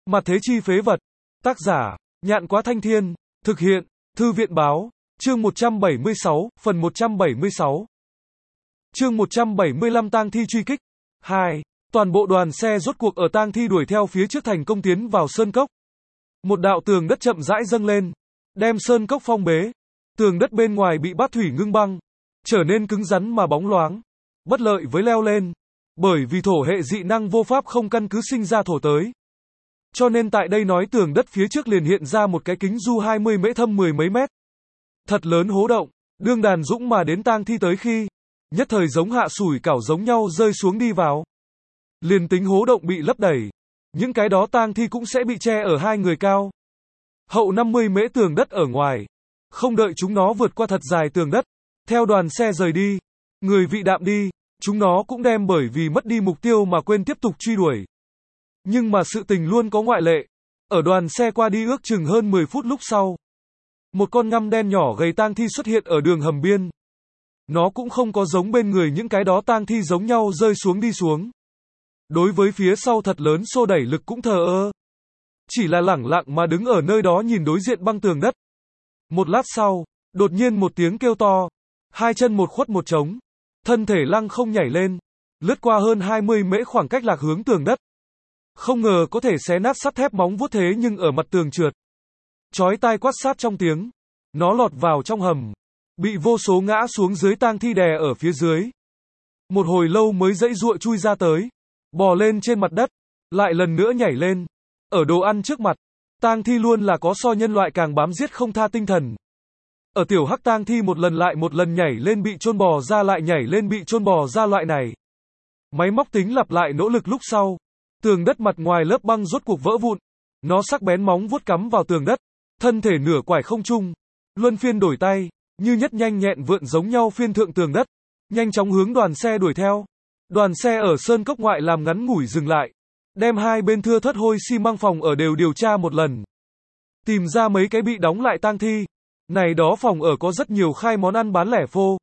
Mặt thế chi phế vật. Tác giả, Nhạn Quá Thanh Thiên. Thực hiện, Thư viện Báo. Chương 176, phần 176. Chương 175 tang thi truy kích. 2. Toàn bộ đoàn xe rốt cuộc ở tang thi đuổi theo phía trước thành công tiến vào sơn cốc. Một đạo tường đất chậm rãi dâng lên, đem sơn cốc phong bế. Tường đất bên ngoài bị bát thủy ngưng băng, trở nên cứng rắn mà bóng loáng, bất lợi với leo lên. Bởi vì thổ hệ dị năng vô pháp không căn cứ sinh ra thổ tới. Cho nên tại đây nói tường đất phía trước liền hiện ra một cái kính du 20 mễ thâm 10 mấy mét. Thật lớn hố động, đương đàn dũng mà đến tang thi tới khi, nhất thời giống hạ sủi cảo giống nhau rơi xuống đi vào. Liền tính hố động bị lấp đầy, những cái đó tang thi cũng sẽ bị che ở hai người cao. Hậu 50 mễ tường đất ở ngoài, không đợi chúng nó vượt qua thật dài tường đất, theo đoàn xe rời đi, người vị đạm đi, chúng nó cũng đem bởi vì mất đi mục tiêu mà quên tiếp tục truy đuổi. Nhưng mà sự tình luôn có ngoại lệ. Ở đoàn xe qua đi ước chừng hơn 10 phút lúc sau, một con ngăm đen nhỏ gầy tang thi xuất hiện ở đường hầm biên. Nó cũng không có giống bên người những cái đó tang thi giống nhau rơi xuống đi xuống. Đối với phía sau thật lớn xô đẩy lực cũng thờ ơ. Chỉ là lẳng lặng mà đứng ở nơi đó nhìn đối diện băng tường đất. Một lát sau, đột nhiên một tiếng kêu to, hai chân một khuất một trống, thân thể lăng không nhảy lên, lướt qua hơn 20 mễ khoảng cách lạc hướng tường đất. Không ngờ có thể xé nát sắt thép móng vuốt thế nhưng ở mặt tường trượt. Chói tai quát sát trong tiếng, nó lọt vào trong hầm, bị vô số ngã xuống dưới tang thi đè ở phía dưới. Một hồi lâu mới dãy giụa chui ra tới, bò lên trên mặt đất, lại lần nữa nhảy lên. Ở đồ ăn trước mặt, tang thi luôn là có so nhân loại càng bám giết không tha tinh thần. Ở tiểu hắc tang thi một lần lại một lần nhảy lên bị chôn bò ra lại nhảy lên bị chôn bò ra loại này. Máy móc tính lặp lại nỗ lực lúc sau, tường đất mặt ngoài lớp băng rốt cuộc vỡ vụn. Nó sắc bén móng vuốt cắm vào tường đất, thân thể nửa quải không trung, luân phiên đổi tay, như nhất nhanh nhẹn vượn giống nhau phiên thượng tường đất, nhanh chóng hướng đoàn xe đuổi theo. Đoàn xe ở sơn cốc ngoại làm ngắn ngủi dừng lại, đem hai bên thưa thớt hôi xi măng phòng ở đều điều tra một lần. Tìm ra mấy cái bị đóng lại tang thi. Này đó phòng ở có rất nhiều khai món ăn bán lẻ phô.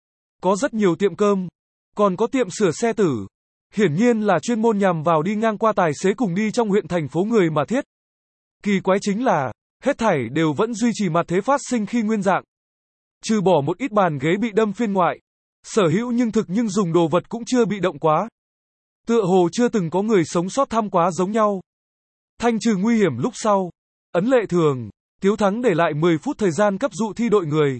Có rất nhiều tiệm cơm. Còn có tiệm sửa xe tử. Hiển nhiên là chuyên môn nhằm vào đi ngang qua tài xế cùng đi trong huyện thành phố người mà thiết. Kỳ quái chính là, hết thảy đều vẫn duy trì mặt thế phát sinh khi nguyên dạng. Trừ bỏ một ít bàn ghế bị đâm phiên ngoại. Sở hữu nhưng dùng đồ vật cũng chưa bị động quá. Tựa hồ chưa từng có người sống sót thăm quá giống nhau. Thanh trừ nguy hiểm lúc sau. Ấn lệ thường, Tiếu Thắng để lại 10 phút thời gian cấp dụ thi đội người.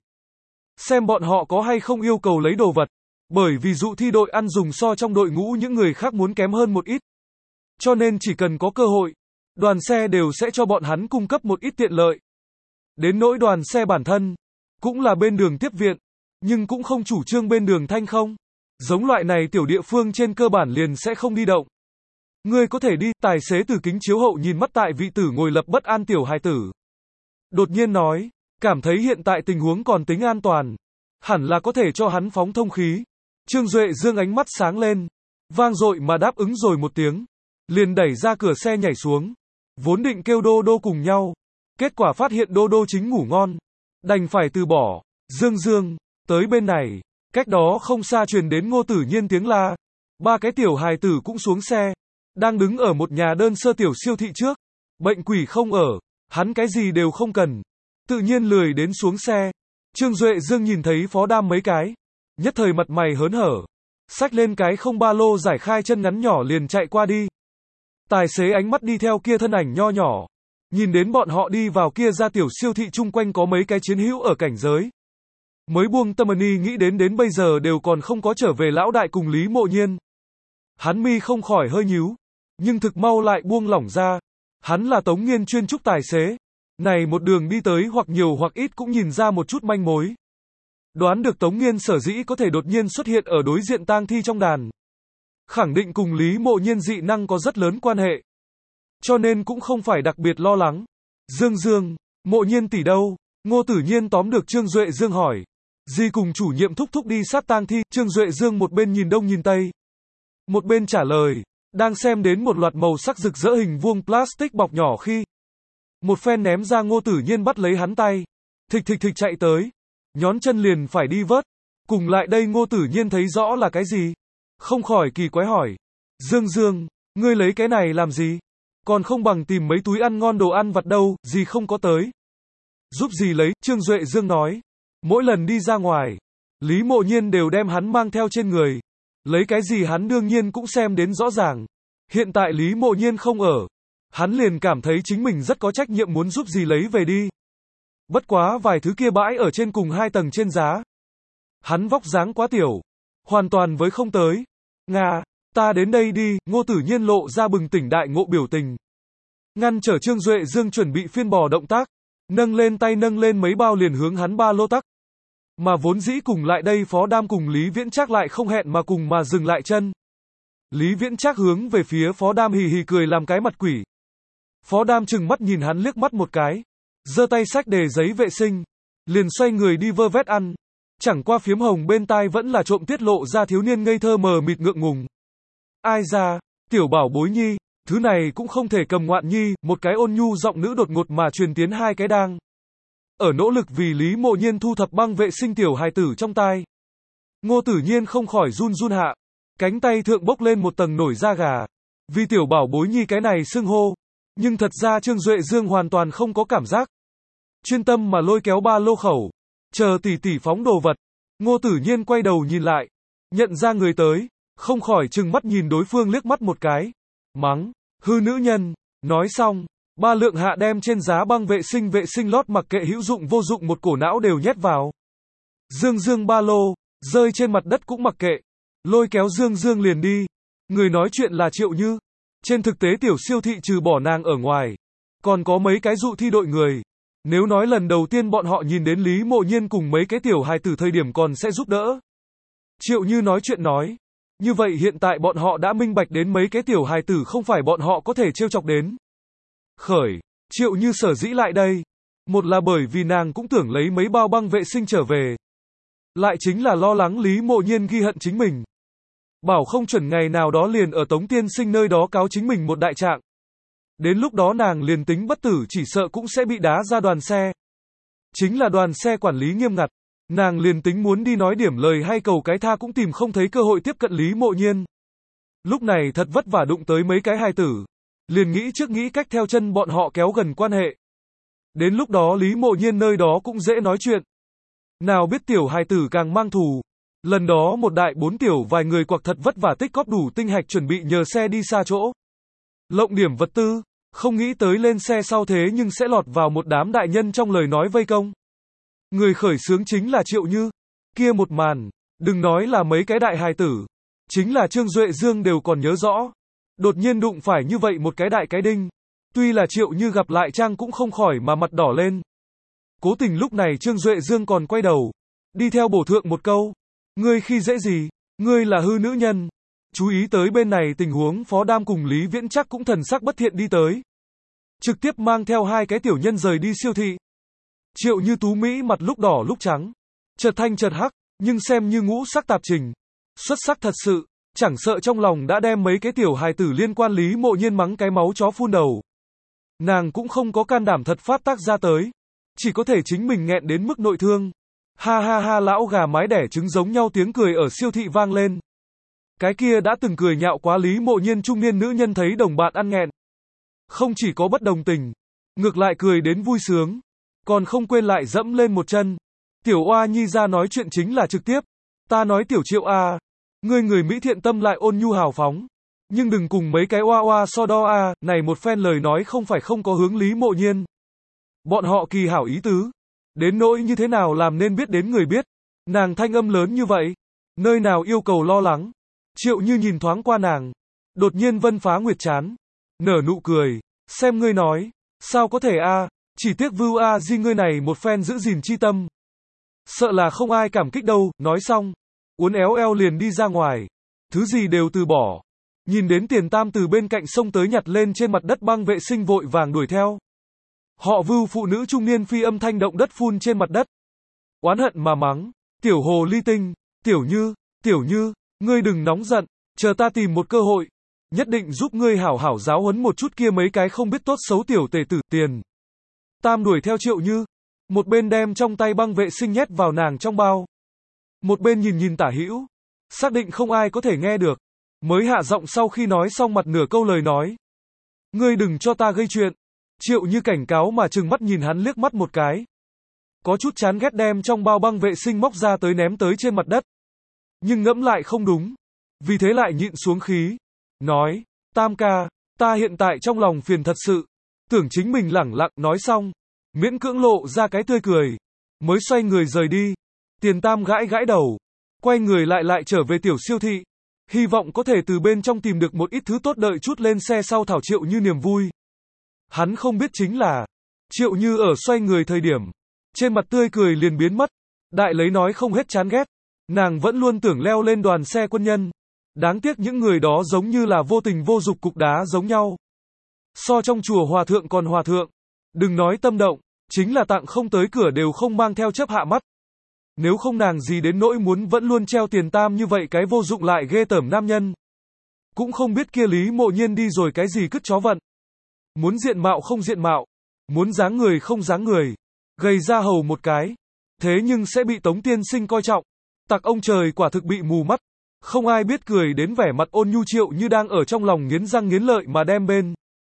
Xem bọn họ có hay không yêu cầu lấy đồ vật. Bởi vì dụ thi đội ăn dùng so trong đội ngũ những người khác muốn kém hơn một ít. Cho nên chỉ cần có cơ hội, đoàn xe đều sẽ cho bọn hắn cung cấp một ít tiện lợi. Đến nỗi đoàn xe bản thân, cũng là bên đường tiếp viện, nhưng cũng không chủ trương bên đường thanh không. Giống loại này tiểu địa phương trên cơ bản liền sẽ không đi động. Ngươi có thể đi, tài xế từ kính chiếu hậu nhìn mắt tại vị tử ngồi lập bất an tiểu hài tử. Đột nhiên nói, cảm thấy hiện tại tình huống còn tính an toàn. Hẳn là có thể cho hắn phóng thông khí. Trương Duệ Dương ánh mắt sáng lên, vang dội mà đáp ứng rồi một tiếng. Liền đẩy ra cửa xe nhảy xuống. Vốn định kêu Đô Đô cùng nhau. Kết quả phát hiện Đô Đô chính ngủ ngon. Đành phải từ bỏ. Dương Dương, tới bên này. Cách đó không xa truyền đến Ngô Tử Nhiên tiếng la. Ba cái tiểu hài tử cũng xuống xe. Đang đứng ở một nhà đơn sơ tiểu siêu thị trước. Bệnh quỷ không ở. Hắn cái gì đều không cần. Tự nhiên lười đến xuống xe. Trương Duệ Dương nhìn thấy phó đam mấy cái. Nhất thời mặt mày hớn hở. Xách lên cái không ba lô giải khai chân ngắn nhỏ liền chạy qua đi. Tài xế ánh mắt đi theo kia thân ảnh nho nhỏ. Nhìn đến bọn họ đi vào kia ra tiểu siêu thị chung quanh có mấy cái chiến hữu ở cảnh giới. Mới buông tâm ni nghĩ đến bây giờ đều còn không có trở về lão đại cùng Lý Mộ Nhiên. Hắn mi không khỏi hơi nhíu. Nhưng thực mau lại buông lỏng ra. Hắn là Tống Nghiên chuyên trúc tài xế. Này một đường đi tới hoặc nhiều hoặc ít cũng nhìn ra một chút manh mối. Đoán được Tống Nghiên sở dĩ có thể đột nhiên xuất hiện ở đối diện tang thi trong đàn. Khẳng định cùng Lý Mộ Nhiên dị năng có rất lớn quan hệ. Cho nên cũng không phải đặc biệt lo lắng. Dương Dương, Mộ Nhiên tỷ đâu? Ngô Tử Nhiên tóm được Trương Duệ Dương hỏi. Dì cùng chủ nhiệm thúc thúc đi sát tang thi. Trương Duệ Dương một bên nhìn đông nhìn tây. Một bên trả lời. Đang xem đến một loạt màu sắc rực rỡ hình vuông plastic bọc nhỏ khi. Một phen ném ra Ngô Tử Nhiên bắt lấy hắn tay. Thịch chạy tới. Nhón chân liền phải đi vớt. Cùng lại đây Ngô Tử Nhiên thấy rõ là cái gì. Không khỏi kỳ quái hỏi. Dương Dương, ngươi lấy cái này làm gì? Còn không bằng tìm mấy túi ăn ngon đồ ăn vặt đâu, dì không có tới. Giúp dì lấy, Trương Duệ Dương nói. Mỗi lần đi ra ngoài, Lý Mộ Nhiên đều đem hắn mang theo trên người. Lấy cái gì hắn đương nhiên cũng xem đến rõ ràng. Hiện tại Lý Mộ Nhiên không ở. Hắn liền cảm thấy chính mình rất có trách nhiệm muốn giúp dì lấy về đi. Bất quá vài thứ kia bãi ở trên cùng 2 tầng trên giá. Hắn vóc dáng quá tiểu. Hoàn toàn với không tới. Nga, ta đến đây đi, Ngô Tử Nhiên lộ ra bừng tỉnh đại ngộ biểu tình. Ngăn trở Trương Duệ Dương chuẩn bị phiên bò động tác. Nâng lên tay nâng lên mấy bao liền hướng hắn ba lô tắc. Mà vốn dĩ cùng lại đây Phó Đam cùng Lý Viễn Trác lại không hẹn mà cùng mà dừng lại chân. Lý Viễn Trác hướng về phía Phó Đam hì hì cười làm cái mặt quỷ. Phó Đam chừng mắt nhìn hắn liếc mắt một cái. Giơ tay xách đề giấy vệ sinh. Liền xoay người đi vơ vét ăn. Chẳng qua phiếm hồng bên tai vẫn là trộm tiết lộ ra thiếu niên ngây thơ mờ mịt ngượng ngùng. Ai ra, tiểu bảo bối nhi, thứ này cũng không thể cầm ngoạn nhi, một cái ôn nhu giọng nữ đột ngột mà truyền tiến hai cái đang. Ở nỗ lực vì Lý Mộ Nhiên thu thập băng vệ sinh tiểu hài tử trong tai. Ngô Tử Nhiên không khỏi run run hạ. Cánh tay thượng bốc lên một tầng nổi da gà. Vì tiểu bảo bối nhi cái này xưng hô. Nhưng thật ra Trương Duệ Dương hoàn toàn không có cảm giác. Chuyên tâm mà lôi kéo ba lô khẩu. Chờ tỷ tỷ phóng đồ vật. Ngô Tử Nhiên quay đầu nhìn lại. Nhận ra người tới. Không khỏi trừng mắt nhìn đối phương liếc mắt một cái. Mắng. Hư nữ nhân. Nói xong. Ba lượng hạ đem trên giá băng vệ sinh lót mặc kệ hữu dụng vô dụng một cổ não đều nhét vào. Dương Dương ba lô. Rơi trên mặt đất cũng mặc kệ. Lôi kéo Dương Dương liền đi. Người nói chuyện là Triệu Như. Trên thực tế tiểu siêu thị trừ bỏ nàng ở ngoài. Còn có mấy cái dụ thi đội người. Nếu nói lần đầu tiên bọn họ nhìn đến Lý Mộ Nhiên cùng mấy cái tiểu hài tử thời điểm còn sẽ giúp đỡ. Triệu Như nói chuyện nói. Như vậy hiện tại bọn họ đã minh bạch đến mấy cái tiểu hài tử không phải bọn họ có thể trêu chọc đến. Khởi, Triệu Như sở dĩ lại đây. Một là bởi vì nàng cũng tưởng lấy mấy bao băng vệ sinh trở về. Lại chính là lo lắng Lý Mộ Nhiên ghi hận chính mình. Bảo không chuẩn ngày nào đó liền ở Tống Tiên Sinh nơi đó cáo chính mình một đại trạng. Đến lúc đó nàng liền tính bất tử chỉ sợ cũng sẽ bị đá ra đoàn xe. Chính là đoàn xe quản lý nghiêm ngặt. Nàng liền tính muốn đi nói điểm lời hay cầu cái tha cũng tìm không thấy cơ hội tiếp cận Lý Mộ Nhiên. Lúc này thật vất vả đụng tới mấy cái hài tử. Liền nghĩ trước nghĩ cách theo chân bọn họ kéo gần quan hệ. Đến lúc đó Lý Mộ Nhiên nơi đó cũng dễ nói chuyện. Nào biết tiểu hài tử càng mang thù. Lần đó một đại 4 tiểu vài người quặc thật vất vả tích góp đủ tinh hạch chuẩn bị nhờ xe đi xa chỗ. Lộng điểm vật tư, không nghĩ tới lên xe sau thế nhưng sẽ lọt vào một đám đại nhân trong lời nói vây công. Người khởi xướng chính là Triệu Như. Kia một màn, đừng nói là mấy cái đại hài tử. Chính là Trương Duệ Dương đều còn nhớ rõ. Đột nhiên đụng phải như vậy một cái đại cái đinh. Tuy là Triệu Như gặp lại Trang cũng không khỏi mà mặt đỏ lên. Cố tình lúc này Trương Duệ Dương còn quay đầu. Đi theo bổ thượng một câu. Ngươi khi dễ gì? Ngươi là hư nữ nhân. Chú ý tới bên này tình huống Phó Đam cùng Lý Viễn Trác cũng thần sắc bất thiện đi tới. Trực tiếp mang theo hai cái tiểu nhân rời đi siêu thị. Triệu Như tú Mỹ mặt lúc đỏ lúc trắng. Chợt thanh chợt hắc, nhưng xem như ngũ sắc tạp trình. Xuất sắc thật sự, chẳng sợ trong lòng đã đem mấy cái tiểu hài tử liên quan Lý Mộ Nhiên mắng cái máu chó phun đầu. Nàng cũng không có can đảm thật phát tác ra tới. Chỉ có thể chính mình nghẹn đến mức nội thương. Ha ha ha lão gà mái đẻ trứng giống nhau tiếng cười ở siêu thị vang lên. Cái kia đã từng cười nhạo quá Lý Mộ Nhiên trung niên nữ nhân thấy đồng bạn ăn nghẹn. Không chỉ có bất đồng tình, ngược lại cười đến vui sướng. Còn không quên lại dẫm lên một chân. Tiểu Oa Nhi ra nói chuyện chính là trực tiếp. Ta nói Tiểu Triệu a, ngươi người Mỹ thiện tâm lại ôn nhu hào phóng. Nhưng đừng cùng mấy cái oa oa so đo a, này một phen lời nói không phải không có hướng Lý Mộ Nhiên. Bọn họ kỳ hảo ý tứ. Đến nỗi như thế nào làm nên biết đến người biết. Nàng thanh âm lớn như vậy. Nơi nào yêu cầu lo lắng. Triệu Như nhìn thoáng qua nàng. Đột nhiên Vân Phá Nguyệt chán. Nở nụ cười. Xem ngươi nói. Sao có thể a? Chỉ tiếc Vưu a di ngươi này một phen giữ gìn chi tâm. Sợ là không ai cảm kích đâu. Nói xong. Uốn éo eo liền đi ra ngoài. Thứ gì đều từ bỏ. Nhìn đến Tiền Tam từ bên cạnh sông tới nhặt lên trên mặt đất băng vệ sinh vội vàng đuổi theo. Họ Vưu phụ nữ trung niên phi âm thanh động đất phun trên mặt đất. Oán hận mà mắng. Tiểu hồ ly tinh. Tiểu Như, ngươi đừng nóng giận. Chờ ta tìm một cơ hội. Nhất định giúp ngươi hảo hảo giáo huấn một chút kia mấy cái không biết tốt xấu tiểu tể tử. Tiền Tam đuổi theo Triệu Như. Một bên đem trong tay băng vệ sinh nhét vào nàng trong bao. Một bên nhìn tả hữu. Xác định không ai có thể nghe được. Mới hạ giọng sau khi nói xong mặt nửa câu lời nói. Ngươi đừng cho ta gây chuyện. Triệu Như cảnh cáo mà trừng mắt nhìn hắn liếc mắt một cái. Có chút chán ghét đem trong bao băng vệ sinh móc ra tới ném tới trên mặt đất. Nhưng ngẫm lại không đúng. Vì thế lại nhịn xuống khí. Nói, Tam ca, ta hiện tại trong lòng phiền thật sự. Tưởng chính mình lẳng lặng nói xong. Miễn cưỡng lộ ra cái tươi cười. Mới xoay người rời đi. Tiền Tam gãi gãi đầu. Quay người lại trở về tiểu siêu thị. Hy vọng có thể từ bên trong tìm được một ít thứ tốt đợi chút lên xe sau thảo Triệu Như niềm vui. Hắn không biết chính là, Triệu Như ở xoay người thời điểm, trên mặt tươi cười liền biến mất. Đại lấy nói không hết chán ghét. Nàng vẫn luôn tưởng leo lên đoàn xe quân nhân. Đáng tiếc những người đó giống như là vô tình vô dục cục đá giống nhau. So trong chùa hòa thượng còn hòa thượng. Đừng nói tâm động, chính là tặng không tới cửa đều không mang theo chấp hạ mắt. Nếu không nàng gì đến nỗi muốn vẫn luôn treo Tiền Tam như vậy cái vô dụng lại ghê tởm nam nhân. Cũng không biết kia Lý Mộ Nhiên đi rồi cái gì cứt chó vận. Muốn diện mạo không diện mạo. Muốn dáng người không dáng người. Gầy ra hầu một cái. Thế nhưng sẽ bị Tống tiên sinh coi trọng. Tặc ông trời quả thực bị mù mắt. Không ai biết cười đến vẻ mặt ôn nhu Triệu Như đang ở trong lòng nghiến răng nghiến lợi mà đem bên.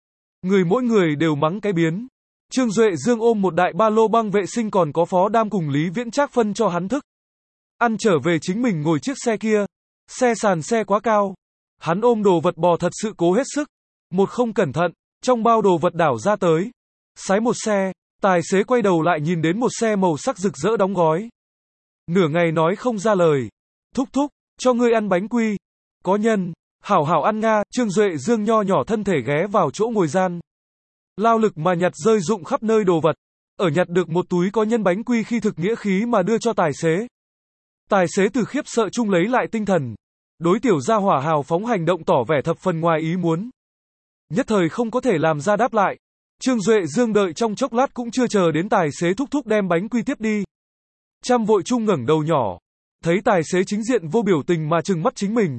Mỗi người đều mắng cái biến. Trương Duệ Dương ôm một đại ba lô băng vệ sinh còn có Phó Đam cùng Lý Viễn Trác phân cho hắn thức. Ăn trở về chính mình ngồi chiếc xe kia. Xe sàn xe quá cao. Hắn ôm đồ vật bò thật sự cố hết sức. Một không cẩn thận, trong bao đồ vật đảo ra tới. Sái một xe, tài xế quay đầu lại nhìn đến một xe màu sắc rực rỡ đóng gói. Nửa ngày nói không ra lời. Thúc thúc, cho ngươi ăn bánh quy. Có nhân, hảo hảo ăn nga. Trương Duệ Dương nho nhỏ thân thể ghé vào chỗ ngồi gian. Lao lực mà nhặt rơi rụng khắp nơi đồ vật. Ở nhặt được một túi có nhân bánh quy khi thực nghĩa khí mà đưa cho tài xế. Tài xế từ khiếp sợ chung lấy lại tinh thần. Đối tiểu gia hỏa hào phóng hành động tỏ vẻ thập phần ngoài ý muốn. Nhất thời không có thể làm ra đáp lại. Trương Duệ Dương đợi trong chốc lát cũng chưa chờ đến tài xế thúc thúc đem bánh quy tiếp đi. Trăm vội chung ngẩng đầu nhỏ. Thấy tài xế chính diện vô biểu tình mà trừng mắt chính mình.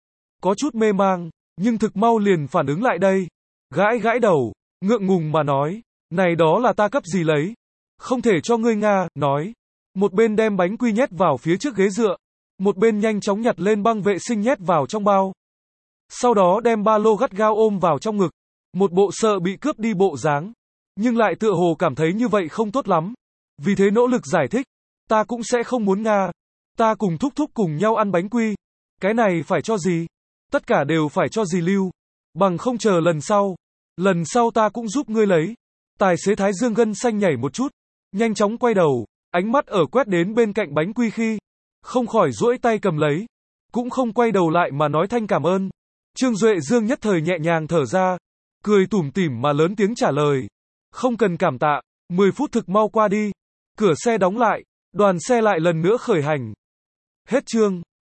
Có chút mê mang, nhưng thực mau liền phản ứng lại đây. Gãi gãi đầu, ngượng ngùng mà nói. Này đó là ta cấp gì lấy. Không thể cho ngươi nga, nói. Một bên đem bánh quy nhét vào phía trước ghế dựa. Một bên nhanh chóng nhặt lên băng vệ sinh nhét vào trong bao. Sau đó đem ba lô gắt gao ôm vào trong ngực. Một bộ sợ bị cướp đi bộ dáng. Nhưng lại tựa hồ cảm thấy như vậy không tốt lắm. Vì thế nỗ lực giải thích. Ta cũng sẽ không muốn nga. Ta cùng thúc thúc cùng nhau ăn bánh quy. Cái này phải cho gì? Tất cả đều phải cho gì lưu. Bằng không chờ lần sau. Lần sau ta cũng giúp ngươi lấy. Tài xế thái dương gân xanh nhảy một chút. Nhanh chóng quay đầu. Ánh mắt ở quét đến bên cạnh bánh quy khi. Không khỏi duỗi tay cầm lấy. Cũng không quay đầu lại mà nói thanh cảm ơn. Trương Duệ Dương nhất thời nhẹ nhàng thở ra. Cười tủm tỉm mà lớn tiếng trả lời. Không cần cảm tạ. 10 phút thực mau qua đi. Cửa xe đóng lại. Đoàn xe lại lần nữa khởi hành. Hết chương.